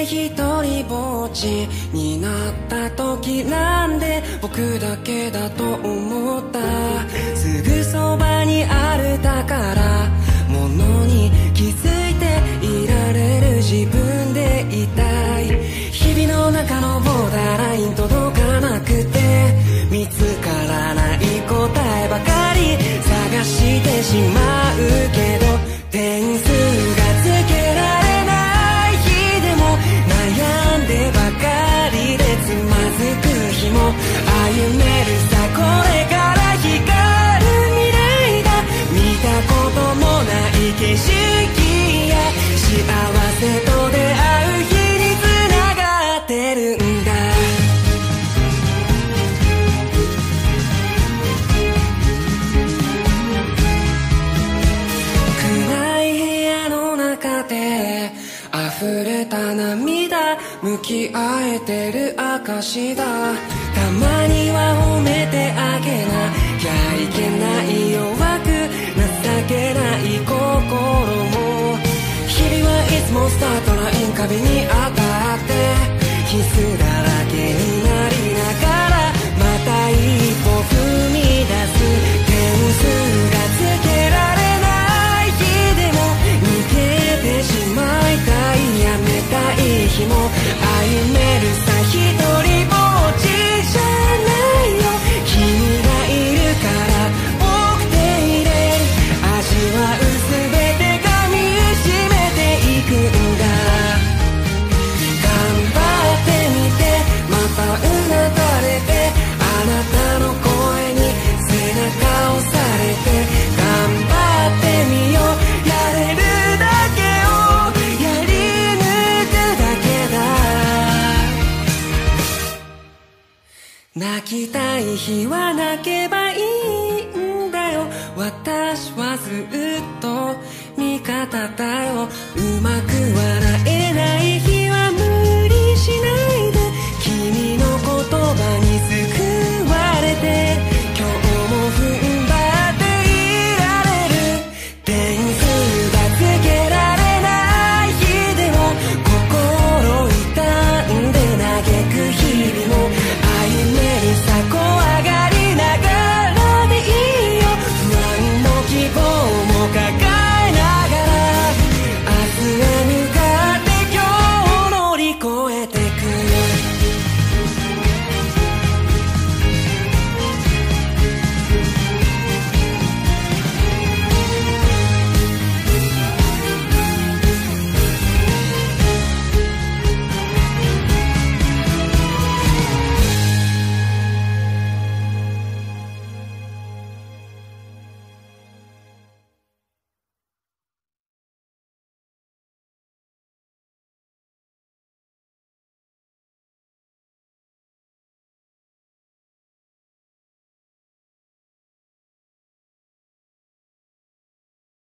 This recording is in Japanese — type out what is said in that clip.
一人ぼっちになった時なんで僕だけだと思った。すぐそばにある宝物に気づいていられる自分でいたい。日々の中のボーダーライン届かなくて見つからない答えばかり探してしまうけど、点数がつけられない日でも悩んでばかりでつまずく日も歩めるさ。これから光る未来だ。見たこともない景色や幸せと出会う日に繋がってるんだ。暗い部屋の中で溢れた涙向き合えてる証だ。たまには褒めてあげなきゃいけない。弱く情けない心も日々はいつもスタートライン壁に当たってキスだらけになりながらまた一歩踏み出す。点数がつけられない日でも逃げてしまいたい。やめたい日も歩めるさ。一人ぼっちじゃないよ。君がいるから僕手入れ味わうすべて噛みしめていくんだ。頑張ってみてまたうなだれてあなたの声に背中押されて頑張ってみよう。やれるだけをやり抜くだけだ。泣きたい日は泣けばいいんだよ。私はずっと味方だよ。うまく笑えない日は無理しないで君の言葉に救われて今日も踏ん張っていられる。点数がつけられない日でも心痛んで嘆く日々も